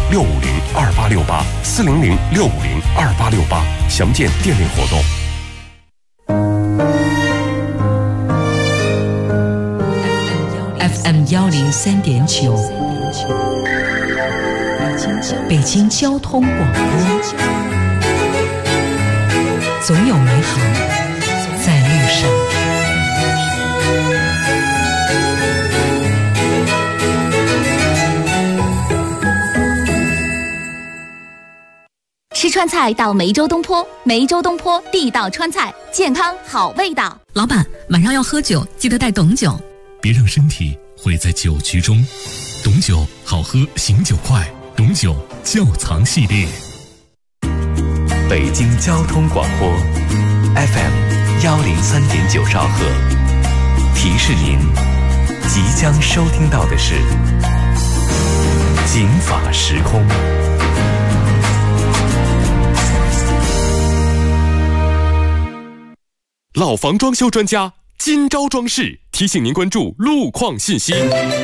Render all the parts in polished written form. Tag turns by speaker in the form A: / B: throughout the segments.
A: 400-650-2868，400-650-2868，详见店内活动。
B: FM 103.9，北京交通广播，总有美好在路上。
C: 吃川菜到梅州东坡，梅州东坡地道川菜，健康好味道。
D: 老板，晚上要喝酒，记得带董酒。
E: 别让身体毁在酒局中，董酒好喝，醒酒快，董酒窖藏系列。
F: 北京交通广播 FM 103.9兆赫，提示您即将收听到的是警法时空。
A: 老房装修专家今朝装饰提醒您关注路况信息。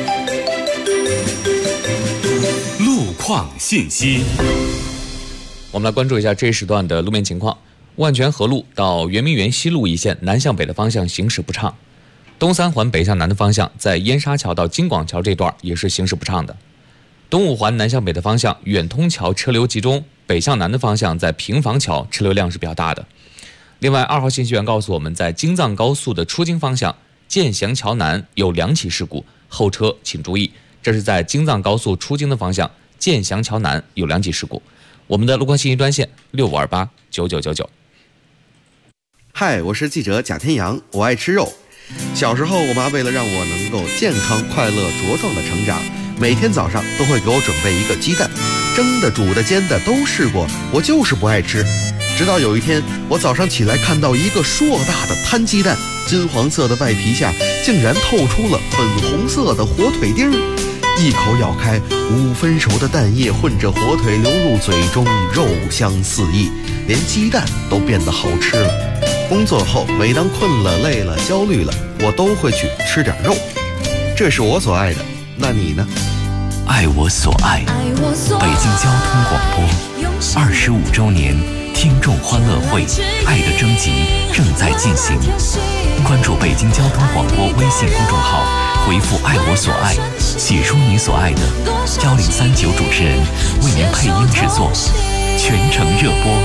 F: 路况信息，
G: 我们来关注一下这一时段的路面情况。万泉河路到圆明园西路一线南向北的方向行驶不畅，东三环北向南的方向在燕莎桥到京广桥这段也是行驶不畅的。东五环南向北的方向远通桥车流集中，北向南的方向在平房桥车流量是比较大的。另外，2号信息员告诉我们，在京藏高速的出京方向建祥桥南有2起事故，后车请注意。这是在京藏高速出京的方向建祥桥南有2起事故。我们的路况信息专线65289999。
H: 嗨，我是记者贾天阳，我爱吃肉。小时候，我妈为了让我能够健康、快乐、茁壮的成长，每天早上都会给我准备一个鸡蛋，蒸的、煮的、煎的都试过，我就是不爱吃。直到有一天，我早上起来看到一个硕大的摊鸡蛋，金黄色的外皮下竟然透出了粉红色的火腿丁儿，一口咬开，5分熟的蛋液混着火腿流入嘴中，肉香四溢，连鸡蛋都变得好吃了。工作后，每当困了、累了、焦虑了，我都会去吃点肉，这是我所爱的。那你呢？
F: 爱我所爱，北京交通广播25周年听众欢乐会爱的征集正在进行，关注北京交通广播微信公众号，回复爱我所爱，写出你所爱的，1039主持人为您配音制作，全程热播。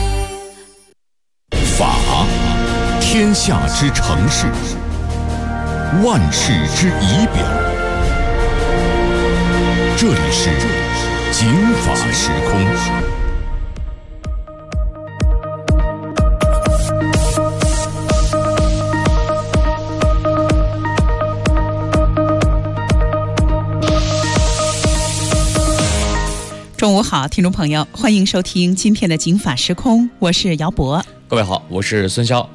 I: 法，天下之城市，万世之仪表。这里是警法时空。
J: 中午好，听众朋友，欢迎收听今天的警法时空，我是姚博。
G: 各位好，我是孙潇。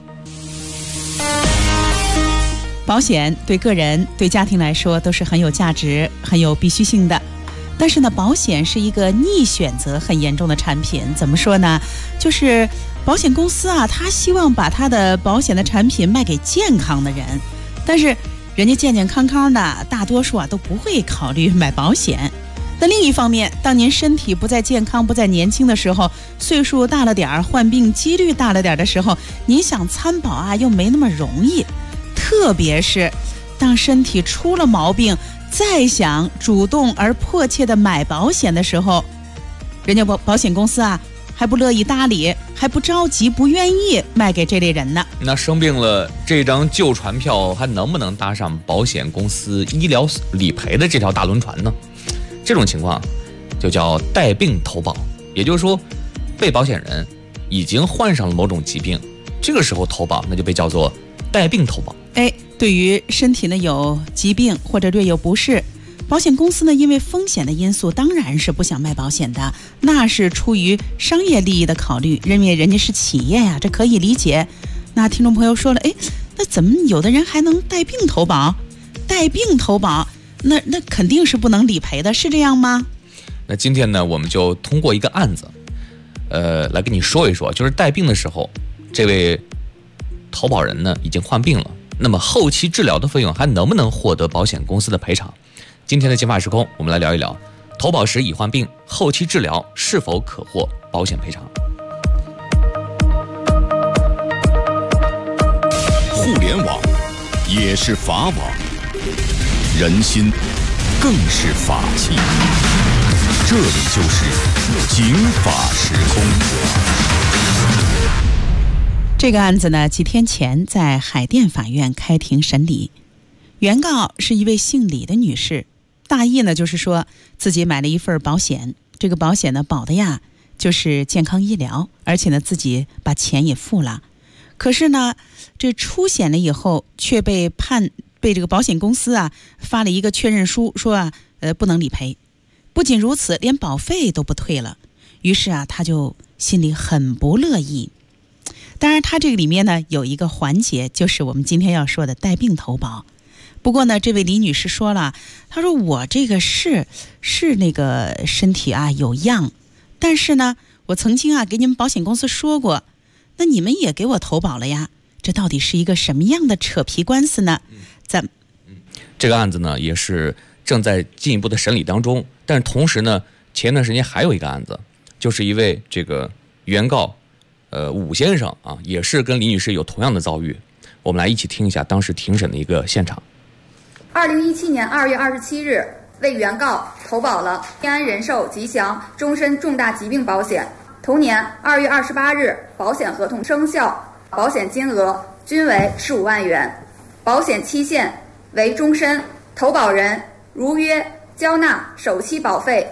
J: 保险对个人、对家庭来说都是很有价值、很有必须性的。但是呢，保险是一个逆选择很严重的产品。怎么说呢？就是保险公司啊，他希望把他的保险的产品卖给健康的人，但是人家健健康康的，大多数啊都不会考虑买保险。那另一方面，当您身体不再健康、不再年轻的时候，岁数大了点儿，患病几率大了点的时候，您想参保啊，又没那么容易。特别是当身体出了毛病，再想主动而迫切的买保险的时候，人家保险公司啊还不乐意搭理，还不着急，不愿意卖给这类人呢。
G: 那生病了，这张旧船票还能不能搭上保险公司医疗理赔的这条大轮船呢？这种情况就叫带病投保，也就是说，被保险人已经患上了某种疾病，这个时候投保那就被叫做带病投保。
J: 对于身体呢有疾病或者略有不适，保险公司呢因为风险的因素，当然是不想卖保险的，那是出于商业利益的考虑，认为人家是企业呀，这可以理解。那听众朋友说了，那怎么有的人还能带病投保？带病投保，那肯定是不能理赔的，是这样吗？
G: 那今天呢，我们就通过一个案子，来跟你说一说，就是带病的时候，这位投保人呢已经患病了，那么后期治疗的费用还能不能获得保险公司的赔偿？今天的警法时空，我们来聊一聊投保时已患病，后期治疗是否可获保险赔偿？
I: 互联网也是法网，人心更是法器。这里就是警法时空。
J: 这个案子呢，几天前在海淀法院开庭审理。原告是一位姓李的女士，大意呢就是说自己买了一份保险，这个保险呢保的呀就是健康医疗，而且呢自己把钱也付了。可是呢，这出险了以后，却被这个保险公司啊发了一个确认书，说不能理赔。不仅如此，连保费都不退了。于是啊，他就心里很不乐意。当然，他这个里面呢有一个环节，就是我们今天要说的带病投保。不过呢，这位李女士说了，她说我这个是那个身体啊有恙，但是呢，我曾经啊给你们保险公司说过。那你们也给我投保了呀？这到底是一个什么样的扯皮官司呢？
G: 这个案子呢也是正在进一步的审理当中，但是同时呢，前段时间还有一个案子，就是一位这个原告武先生啊，也是跟李女士有同样的遭遇。我们来一起听一下当时庭审的一个现场。
K: 2017年2月27日，为原告投保了天安人寿吉祥终身重大疾病保险。同年2月28日，保险合同生效，保险金额均为15万元，保险期限为终身，投保人如约交纳首期保费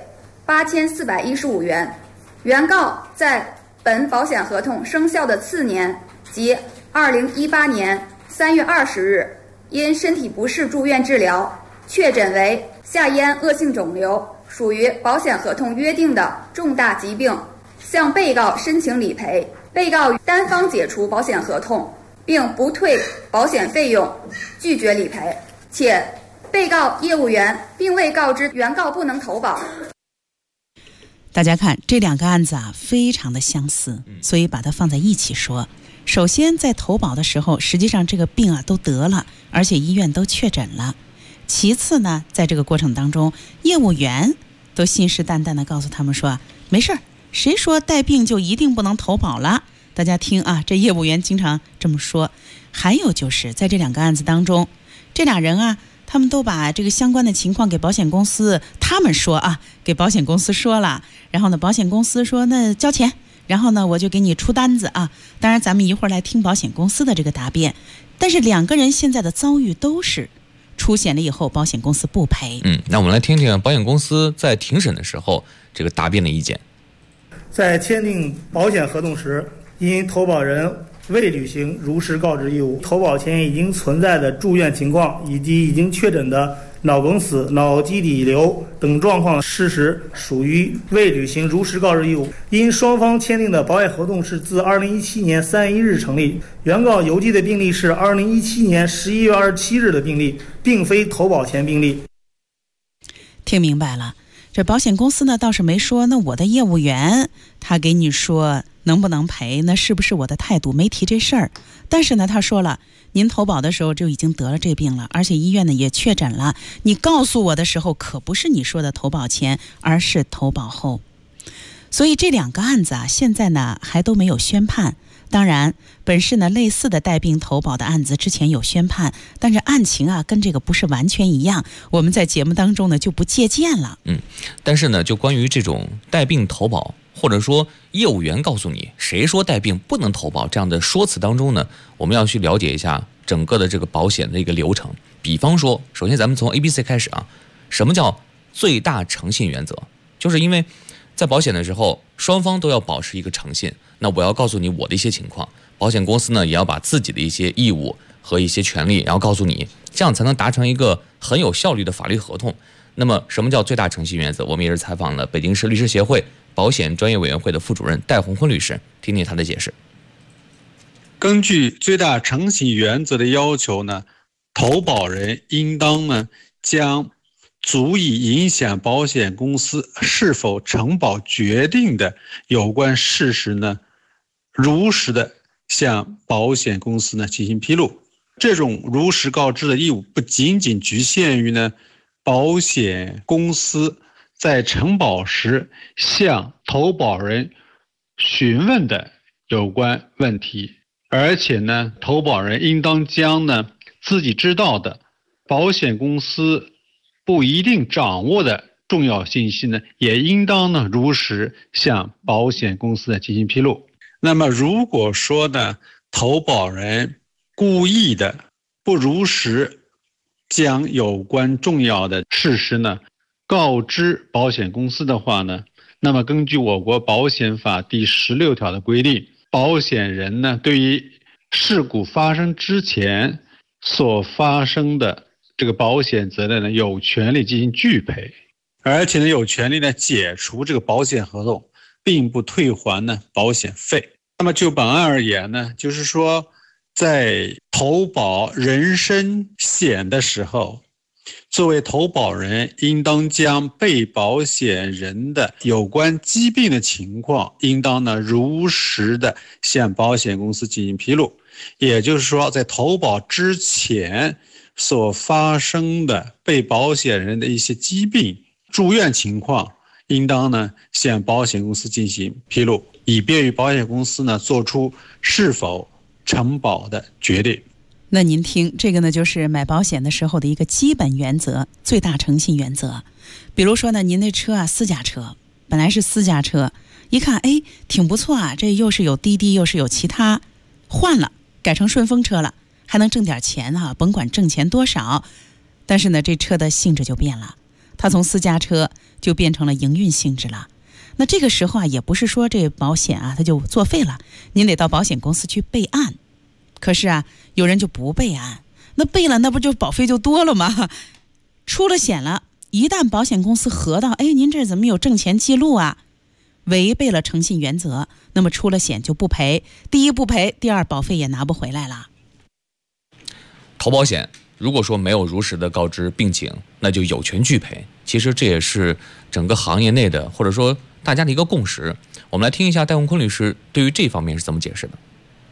K: 8415元。原告在本保险合同生效的次年，即2018年3月20日，因身体不适住院治疗，确诊为下咽恶性肿瘤，属于保险合同约定的重大疾病，向被告申请理赔，被告单方解除保险合同，并不退保险费用，拒绝理赔，且被告业务员并未告知原告不能投保。
J: 大家看这两个案子啊，非常的相似，所以把它放在一起说。首先在投保的时候，实际上这个病啊都得了，而且医院都确诊了。其次呢，在这个过程当中，业务员都信誓旦旦地告诉他们说，没事儿，谁说带病就一定不能投保了？大家听啊，这业务员经常这么说。还有就是在这两个案子当中，这俩人啊，他们都把这个相关的情况给保险公司，他们说啊，给保险公司说了，然后呢，保险公司说那交钱，然后呢我就给你出单子啊。当然咱们一会儿来听保险公司的这个答辩。但是两个人现在的遭遇都是出险了以后保险公司不赔。
G: 那我们来听听保险公司在庭审的时候这个答辩的意见。
L: 在签订保险合同时，因投保人未履行如实告知义务，投保前已经存在的住院情况以及已经确诊的脑梗死、脑基底瘤等状况事实，属于未履行如实告知义务。因双方签订的保险合同是自2017年3月1日成立，原告邮寄的病历是2017年11月27日的病历，并非投保前病历。
J: 听明白了，这保险公司呢倒是没说，那我的业务员他给你说能不能赔，那是不是我的态度，没提这事儿。但是呢他说了，您投保的时候就已经得了这病了，而且医院呢也确诊了，你告诉我的时候可不是你说的投保前，而是投保后。所以这两个案子啊，现在呢还都没有宣判。当然本市呢类似的带病投保的案子之前有宣判，但是案情啊跟这个不是完全一样，我们在节目当中呢就不借鉴了。
G: 但是呢就关于这种带病投保，或者说业务员告诉你谁说带病不能投保这样的说辞当中呢，我们要去了解一下整个的这个保险的一个流程。比方说，首先咱们从 ABC 开始啊，什么叫最大诚信原则？就是因为在保险的时候，双方都要保持一个诚信。那我要告诉你我的一些情况，保险公司呢也要把自己的一些义务和一些权利，然后告诉你，这样才能达成一个很有效率的法律合同。那么什么叫最大诚信原则？我们也是采访了北京市律师协会保险专业委员会的副主任戴红坤律师，听听他的解释。
M: 根据最大诚信原则的要求呢，投保人应当呢将足以影响保险公司是否承保决定的有关事实呢，如实的向保险公司呢进行披露。这种如实告知的义务不仅仅局限于呢保险公司在承保时向投保人询问的有关问题，而且呢，投保人应当将呢自己知道的保险公司不一定掌握的重要信息呢，也应当呢如实向保险公司进行披露。那么如果说呢，投保人故意的不如实将有关重要的事实呢告知保险公司的话呢，那么根据我国保险法第16条的规定，保险人呢对于事故发生之前所发生的这个保险责任呢，有权利进行拒赔，而且呢有权利呢解除这个保险合同，并不退还呢保险费。那么就本案而言呢，就是说在投保人身险的时候，作为投保人应当将被保险人的有关疾病的情况应当呢如实的向保险公司进行披露，也就是说在投保之前所发生的被保险人的一些疾病住院情况应当呢向保险公司进行披露，以便于保险公司呢做出是否承保的决定。
J: 那您听，这个呢就是买保险的时候的一个基本原则，最大诚信原则。比如说呢，您那车啊，私家车，本来是私家车，一看哎挺不错啊，这又是有滴滴又是有其他，换了改成顺风车了，还能挣点钱啊，甭管挣钱多少。但是呢，这车的性质就变了，它从私家车就变成了营运性质了。那这个时候啊，也不是说这保险啊它就作废了，您得到保险公司去备案。可是啊，有人就不备案，那备了那不就保费就多了吗？出了险了，一旦保险公司核到，哎，您这怎么有挣钱记录啊？违背了诚信原则，那么出了险就不赔，第一不赔，第二保费也拿不回来了。
G: 投保险如果说没有如实的告知病情，那就有权拒赔。其实这也是整个行业内的或者说大家的一个共识。我们来听一下戴宏坤律师对于这方面是怎么解释的。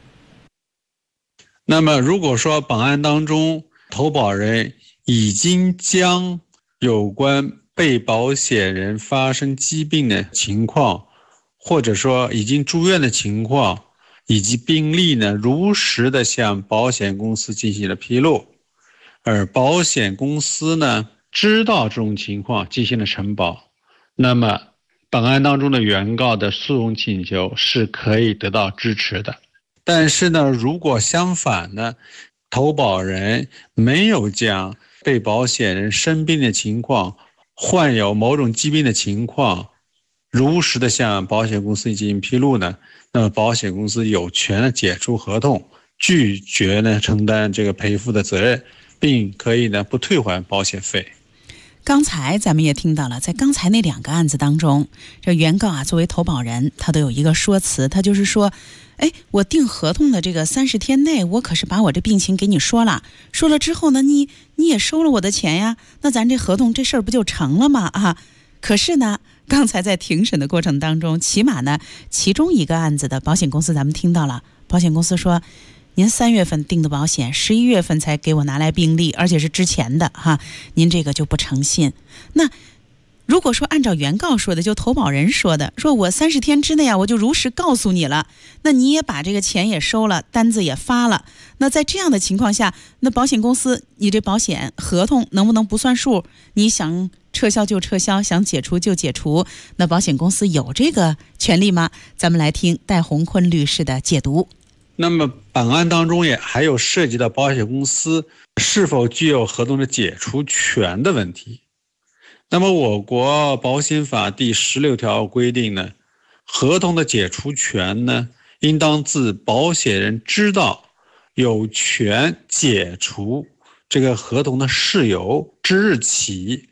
M: 那么如果说本案当中投保人已经将有关被保险人发生疾病的情况，或者说已经住院的情况以及病例呢如实的向保险公司进行了披露，而保险公司呢知道这种情况进行了承保，那么本案当中的原告的诉讼请求是可以得到支持的。但是呢，如果相反呢，投保人没有将被保险人生病的情况、患有某种疾病的情况如实的向保险公司进行披露呢，那么保险公司有权的解除合同，拒绝呢承担这个赔付的责任，并可以呢不退还保险费。
J: 刚才咱们也听到了，在刚才那两个案子当中，这原告啊作为投保人，他都有一个说辞，他就是说，哎，我订合同的这个30天内，我可是把我这病情给你说了之后呢，你也收了我的钱呀，那咱这合同这事儿不就成了吗？啊，可是呢，刚才在庭审的过程当中，起码呢，其中一个案子的保险公司咱们听到了，保险公司说，您3月份订的保险，11月份才给我拿来病历，而且是之前的哈，您这个就不诚信。那如果说按照原告说的，就投保人说的，说我30天之内啊，我就如实告诉你了，那你也把这个钱也收了，单子也发了，那在这样的情况下，那保险公司你这保险合同能不能不算数？你想撤销就撤销，想解除就解除，那保险公司有这个权利吗？咱们来听戴宏坤律师的解读。
M: 那么本案当中也还有涉及到保险公司是否具有合同的解除权的问题。那么我国保险法第16条规定呢，合同的解除权呢，应当自保险人知道有权解除这个合同的事由之日起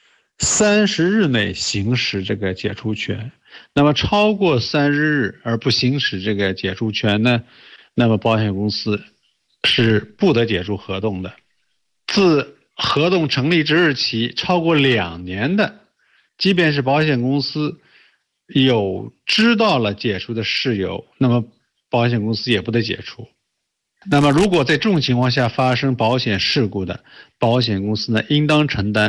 M: 30日内行使这个解除权。那么超过30日而不行使这个解除权呢，那么保险公司是不得解除合同的。自合同成立之日起超过2年的，即便是保险公司有知道了解除的事由，那么保险公司也不得解除。那么如果在这种情况下发生保险事故的，保险公司呢应当承担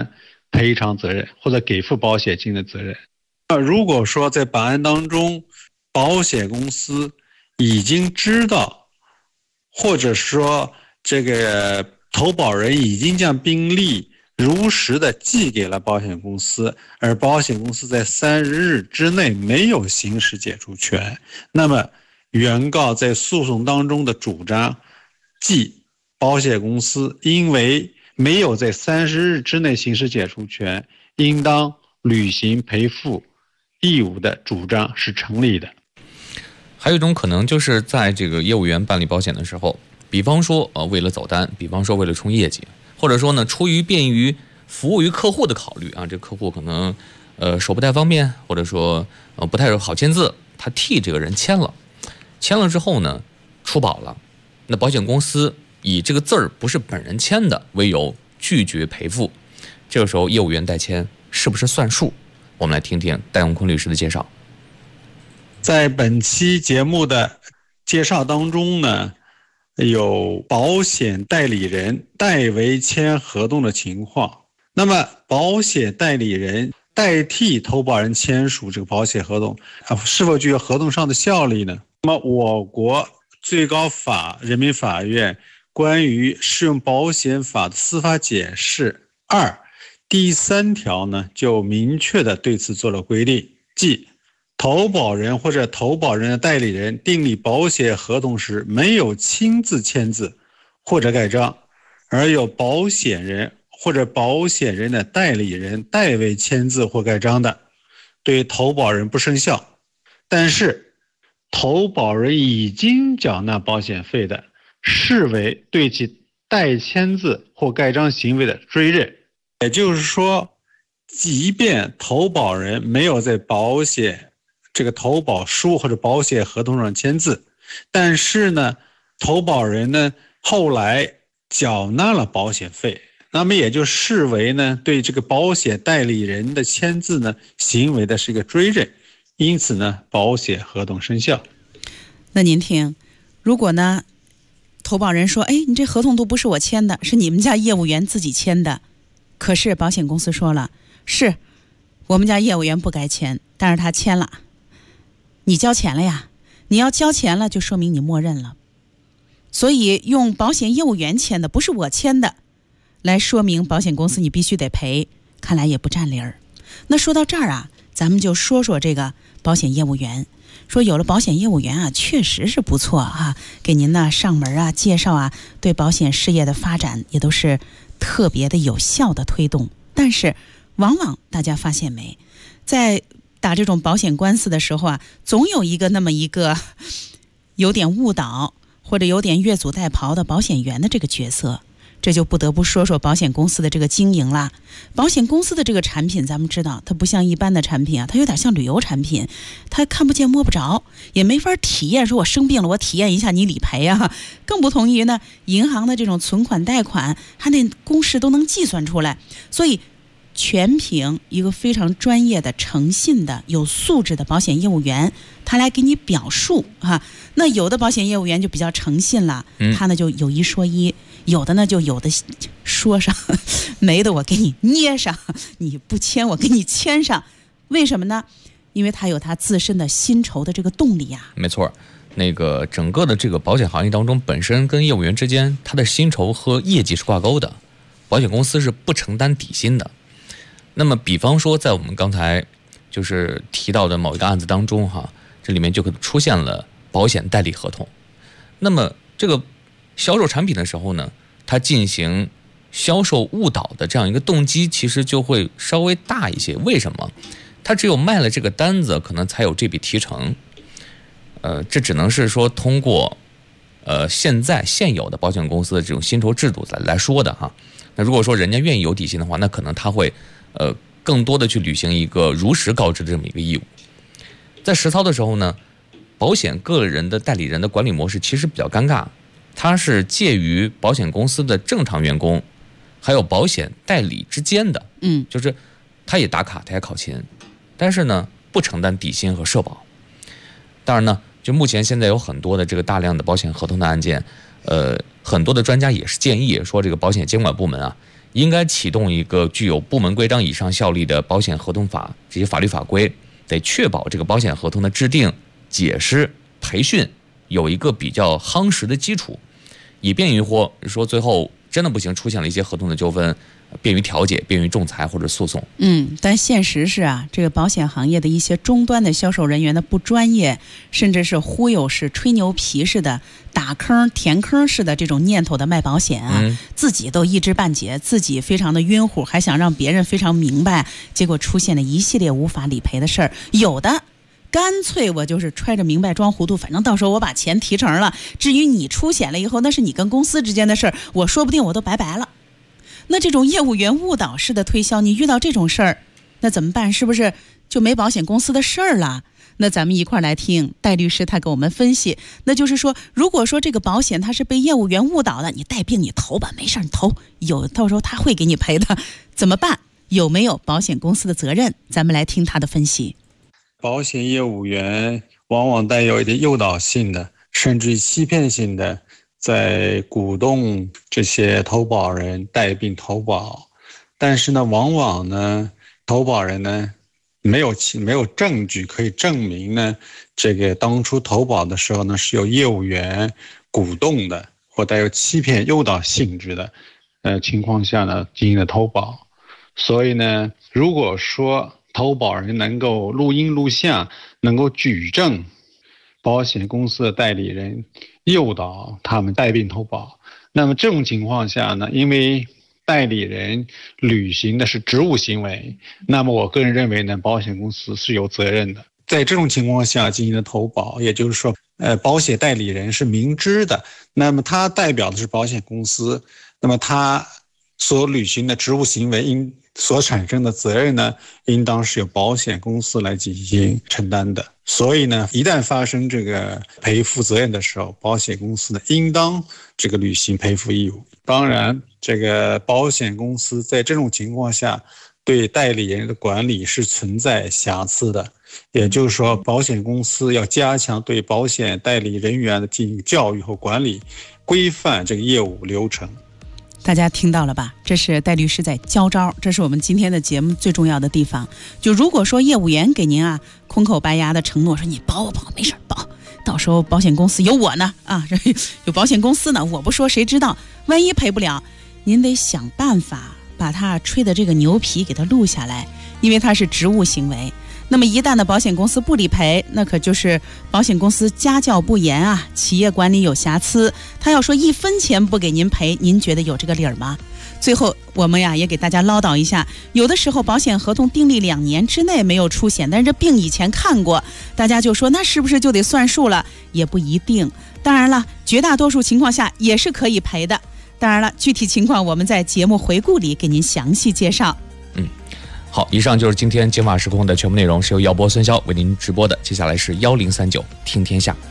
M: 赔偿责任或者给付保险金的责任。如果说在本案当中，保险公司已经知道，或者说这个投保人已经将病历如实的寄给了保险公司，而保险公司在30日之内没有行使解除权，那么原告在诉讼当中的主张，即保险公司因为没有在30日之内行使解除权，应当履行赔付义务的主张是成立的。
G: 还有一种可能就是在这个业务员办理保险的时候，比方说为了走单，比方说为了冲业绩，或者说呢出于便于服务于客户的考虑啊，这客户可能手不太方便，或者说不太好签字，他替这个人签了之后呢出保了，那保险公司以这个字儿不是本人签的为由拒绝赔付，这个时候业务员代签是不是算数？我们来听听戴永坤律师的介绍。
M: 在本期节目的介绍当中呢，有保险代理人代为签合同的情况。那么保险代理人代替投保人签署这个保险合同是否具有合同上的效力呢？那么我国最高法人民法院关于适用保险法的司法解释2第3条呢，就明确的对此做了规定，即投保人或者投保人的代理人订立保险合同时没有亲自签字或者盖章，而有保险人或者保险人的代理人代为签字或盖章的，对投保人不生效。但是投保人已经缴纳保险费的，视为对其代签字或盖章行为的追认。也就是说，即便投保人没有在保险这个投保书或者保险合同上签字，但是呢投保人呢后来缴纳了保险费，那么也就视为呢对这个保险代理人的签字呢行为的是一个追认，因此呢保险合同生效。
J: 那您听，如果呢投保人说，你这合同都不是我签的，是你们家业务员自己签的，可是保险公司说了，是我们家业务员不该签，但是他签了，你交钱了呀，你要交钱了就说明你默认了，所以用保险业务员签的不是我签的来说明保险公司你必须得赔，看来也不占理儿。那说到这儿啊，咱们就说说这个保险业务员，说有了保险业务员啊，确实是不错啊，给您呢上门啊介绍啊，对保险事业的发展也都是特别的有效的推动。但是往往大家发现没，在打这种保险官司的时候啊，总有那么一个有点误导或者有点越俎代庖的保险员的这个角色，这就不得不说说保险公司的这个经营啦。保险公司的这个产品咱们知道，它不像一般的产品啊，它有点像旅游产品，它看不见摸不着，也没法体验，说我生病了我体验一下你理赔啊，更不同于呢银行的这种存款贷款，它那公式都能计算出来，所以全凭一个非常专业的诚信的有素质的保险业务员他来给你表述啊。那有的保险业务员就比较诚信了，他呢就有一说一，有的呢就有的说上，没的我给你捏上，你不签我给你签上。为什么呢？因为他有他自身的薪酬的这个动力啊。
G: 没错，那个整个的这个保险行业当中，本身跟业务员之间他的薪酬和业绩是挂钩的，保险公司是不承担底薪的。那么比方说在我们刚才就是提到的某一个案子当中哈，这里面就出现了保险代理合同。那么这个销售产品的时候呢，它进行销售误导的这样一个动机其实就会稍微大一些。为什么？它只有卖了这个单子，可能才有这笔提成。这只能是说通过现有的保险公司的这种薪酬制度来说的哈。那如果说人家愿意有底薪的话，那可能他会更多的去履行一个如实告知的这么一个义务。在实操的时候呢，保险个人的代理人的管理模式其实比较尴尬，它是介于保险公司的正常员工还有保险代理之间的，就是他也打卡他也考勤，但是呢不承担底薪和社保。当然呢，就目前现在有很多的这个大量的保险合同的案件，很多的专家也是建议说，这个保险监管部门啊， 应该启动一个具有部门规章以上效力的保险合同法这些法律法规，得确保这个保险合同的制定、解释、培训有一个比较夯实的基础，以便于说最后真的不行，出现了一些合同的纠纷，便于调解、便于仲裁或者诉讼。
J: 但现实是啊，这个保险行业的一些终端的销售人员的不专业，甚至是忽悠式、吹牛皮式的、打坑填坑式的这种念头的卖保险啊，自己都一知半解，自己非常的晕乎，还想让别人非常明白，结果出现了一系列无法理赔的事儿。有的干脆我就是揣着明白装糊涂，反正到时候我把钱提成了，至于你出险了以后，那是你跟公司之间的事儿，我说不定我都拜拜了。那这种业务员误导式的推销，你遇到这种事儿，那怎么办？是不是就没保险公司的事儿了？那咱们一块儿来听戴律师他给我们分析。那就是说，如果说这个保险它是被业务员误导的，你带病你投吧，没事你投，到时候他会给你赔的，怎么办？有没有保险公司的责任？咱们来听他的分析。
M: 保险业务员往往带有一点诱导性的，甚至于欺骗性的，在鼓动这些投保人带病投保，但是呢，往往呢，投保人呢没有证据可以证明呢，这个当初投保的时候呢是由业务员鼓动的或带有欺骗诱导性质的情况下呢进行的投保。所以呢，如果说投保人能够录音录像，能够举证保险公司的代理人诱导他们带病投保，那么这种情况下呢，因为代理人履行的是职务行为，那么我个人认为呢，保险公司是有责任的。在这种情况下进行的投保，也就是说保险代理人是明知的，那么他代表的是保险公司，那么他所履行的职务行为所产生的责任呢，应当是由保险公司来进行承担的。所以呢，一旦发生这个赔付责任的时候，保险公司呢应当这个履行赔付义务。当然，这个保险公司在这种情况下对代理人的管理是存在瑕疵的，也就是说，保险公司要加强对保险代理人员的进行教育和管理，规范这个业务流程。
J: 大家听到了吧？这是戴律师在教招，这是我们今天的节目最重要的地方。就如果说业务员给您空口白牙的承诺说你保我保没事保，到时候保险公司有我呢有保险公司呢，我不说谁知道，万一赔不了，您得想办法把他吹的这个牛皮给他录下来，因为他是职务行为。那么一旦的保险公司不理赔，那可就是保险公司家教不严企业管理有瑕疵，他要说1分钱不给您赔，您觉得有这个理儿吗？最后我们也给大家唠叨一下，有的时候保险合同订立2年之内没有出险，但是这病以前看过，大家就说那是不是就得算数了？也不一定。当然了，绝大多数情况下也是可以赔的。当然了，具体情况我们在节目回顾里给您详细介绍。
G: 好，以上就是今天金法时空的全部内容，是由姚波、孙潇为您直播的。接下来是1039听天下。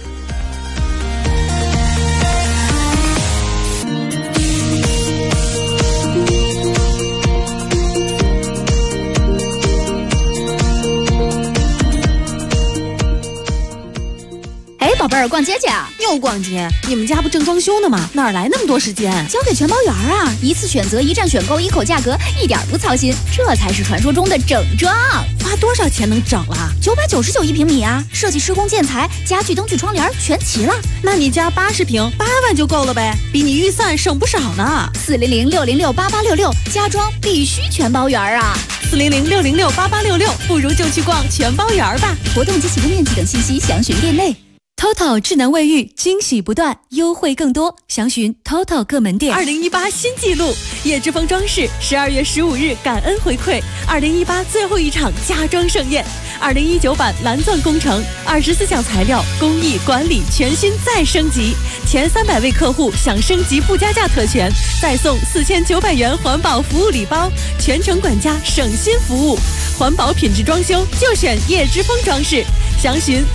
C: 宝贝儿，逛街去啊？
D: 又逛街？你们家不正装修呢吗？哪来那么多时间？
C: 交给全包园啊！一次选择，一站选购，一口价格，一点不操心，这才是传说中的整装。
D: 花多少钱能整啊
C: ？999一平米啊！设计、施工、建材、家具、灯具、窗帘全齐了。
D: 那你家80平，8万就够了呗，比你预算省不少呢。
C: 400-606-8866，家装必须全包园啊
D: ！400-606-8866，不如就去逛全包园吧。
C: 活动及启动面积等信息详询店内。
N: TOTO 智能卫浴，惊喜不断，优惠更多，详询 TOTO 各门店。
D: 2018新纪录，叶之峰装饰12月15日感恩回馈2018最后一场家装盛宴，2019版蓝钻工程，24项材料，工艺管理全新再升级，前300位客户享升级附加价特权，再送4900元环保服务礼包，全程管家省心服务，环保品质装修就选叶之峰装饰，详询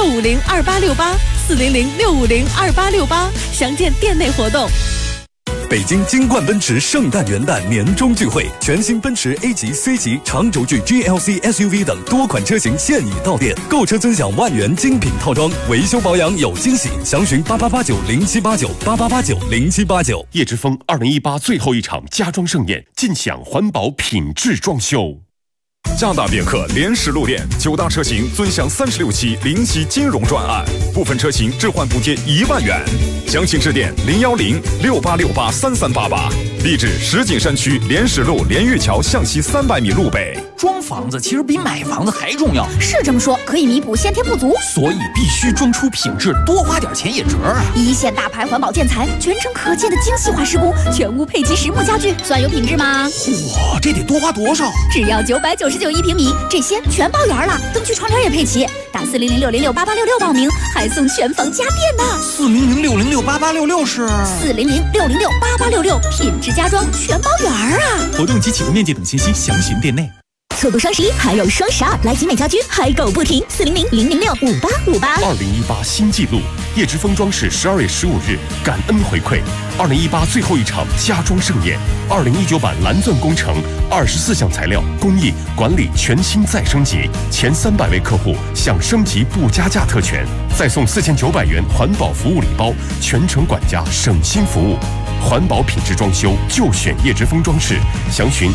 D: 400-650-2868，400-650-2868，详见店内活动。
O: 北京金冠奔驰圣诞元旦年终聚会，全新奔驰 A 级、C 级、长轴距 GLC SUV 等多款车型现已到店，购车尊享万元精品套装，维修保养有惊喜。详询8889078988890789。
A: 叶之峰2018最后一场家装盛宴，尽享环保品质装修。
P: 加大别克联实路店9大车型尊享36期零息金融专案，部分车型置换补贴1万元。详情致电01068683388。地址：石景山区联实路连玉桥向西300米路北。
Q: 装房子其实比买房子还重要，
C: 是这么说，可以弥补先天不足，
Q: 所以必须装出品质，多花点钱也值啊！
C: 一线大牌环保建材，全程可见的精细化施工，全屋配齐实木家具，算有品质吗？
Q: 哇，这得多花多少？
C: 只要999一平米，这些全包圆了，灯具窗帘也配齐。打40060688866报名，还送全房家电呢。
Q: 40060688866是
C: 40060688866，品质家装全包圆啊！
E: 活动及启动面积等信息详询店内。
C: 错过双11还有双12，来集美家居嗨购不停，40000065858。
A: 2018新纪录，叶之峰装饰12月15日感恩回馈，2018最后一场家装盛宴，2019版蓝钻工程24项材料工艺管理全新再升级，前300位客户享升级不加价特权，再送4900元环保服务礼包，全程管家省心服务。环保品质装修就选叶之峰装饰，详询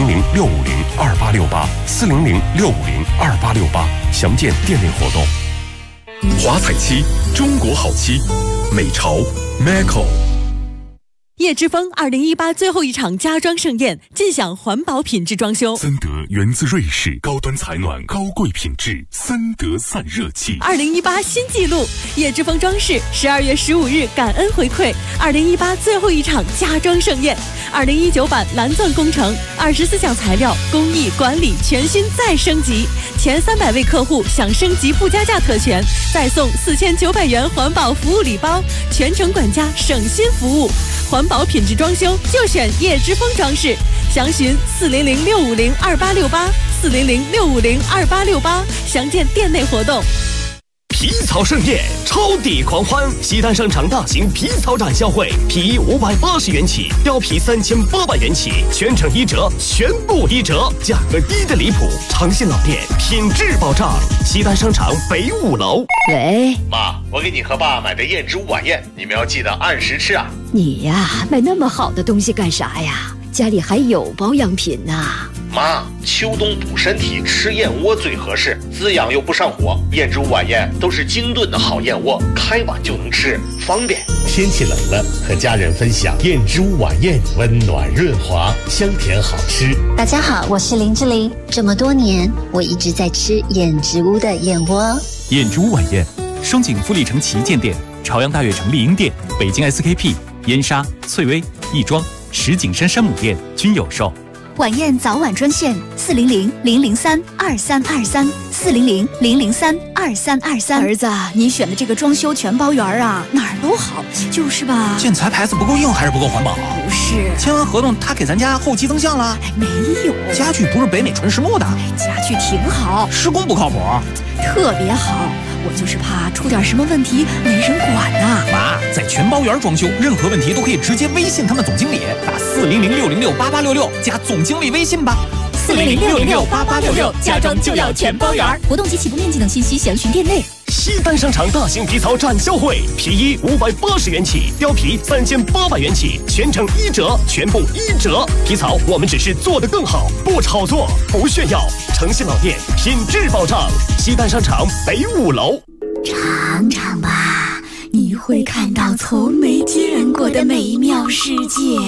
A: 400-650-2868，400-650-2868，详见店内活动。
E: 华彩漆，中国好漆，美潮 Macco。
D: 叶之峰2018最后一场家装盛宴，尽享环保品质装修。
E: 森德源自瑞士，高端采暖，高贵品质，森德散热器。
D: 2018新纪录，叶之峰装饰12月15日感恩回馈2018最后一场家装盛宴，2019版蓝钻工程24项材料工艺管理全新再升级，前300位客户享升级不加价特权，再送4900元环保服务礼包，全程管家省心服务。环保品质装修就选叶之峰装饰，详询400-650-2868，400-650-2868，详见店内活动。
R: 皮草盛宴，超抵狂欢！西单商场大型皮草展销会，皮衣580元起，貂皮3800元起，全程1折，全部1折，价格低的离谱。诚信老店，品质保障。西单商场北5楼。
C: 喂，
S: 妈，我给你和爸买的燕之屋晚宴，你们要记得按时吃啊。
T: 你呀，买那么好的东西干啥呀？家里还有保养品呢。
S: 妈，秋冬补身体，吃燕窝最合适，滋养又不上火。燕之屋晚宴都是精炖的好燕窝，开碗就能吃，方便。
U: 天气冷了，和家人分享燕之屋晚宴，温暖润滑，香甜好吃。
V: 大家好，我是林志玲。这么多年，我一直在吃燕之屋的燕窝。
E: 燕之屋晚宴，双井富力城旗舰店、朝阳大悦城丽婴店、北京 SKP、燕莎、翠微、亦庄、石景山山姆店均有售。
C: 晚宴早晚专线400-003-2323，400-003-2323。儿子，你选的这个装修全包圆啊，哪儿都好，就是吧？
Q: 建材牌子不够硬还是不够环保？
C: 不是，
Q: 签完合同他给咱家后期增项了？
C: 没有，
Q: 家具不是北美纯实木的，
C: 家具挺好，
Q: 施工不靠谱，
C: 特别好。我就是怕出点什么问题没人管呐。
Q: 妈，在全包圆装修，任何问题都可以直接微信他们总经理，打400-606-8866加总经理微信吧。
C: 400-606-8866，家装就要全包圆。活动及起步面积等信息详询店内。
R: 西单商场大型皮草展销会，皮衣580元起，貂皮3800元起，全程1折，全部1折。皮草我们只是做得更好，不炒作，不炫耀。诚信老店，品质保障。西单商场北5楼。
C: 尝尝吧，你会看到从没见过的美妙世界。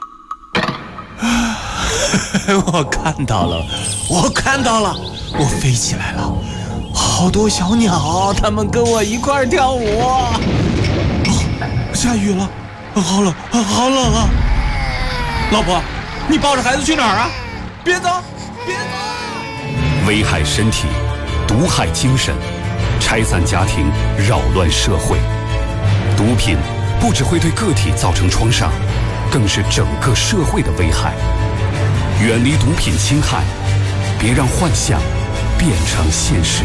Q: 我看到了，我我飞起来了，好多小鸟，它们跟我一块跳舞。下雨了，好冷啊！老婆，你抱着孩子去哪儿啊？别走！
F: 危害身体，毒害精神，拆散家庭，扰乱社会。毒品不只会对个体造成创伤，更是整个社会的危害。远离毒品侵害，别让幻想变成现实。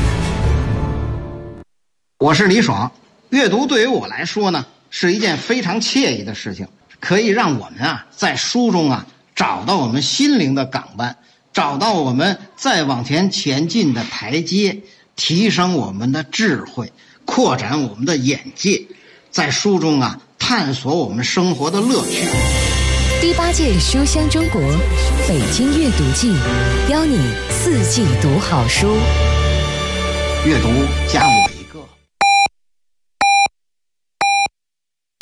W: 我是李爽，阅读对于我来说呢，是一件非常惬意的事情。
B: 可以让我们啊在书中啊找到我们心灵的港湾，找到我们再往前进的台阶，提升我们的智慧，扩展我们的眼界，在书中啊探索我们生活的乐趣。
H: 第8届书香中国北京阅读季，邀你4季读好书，
B: 阅读加我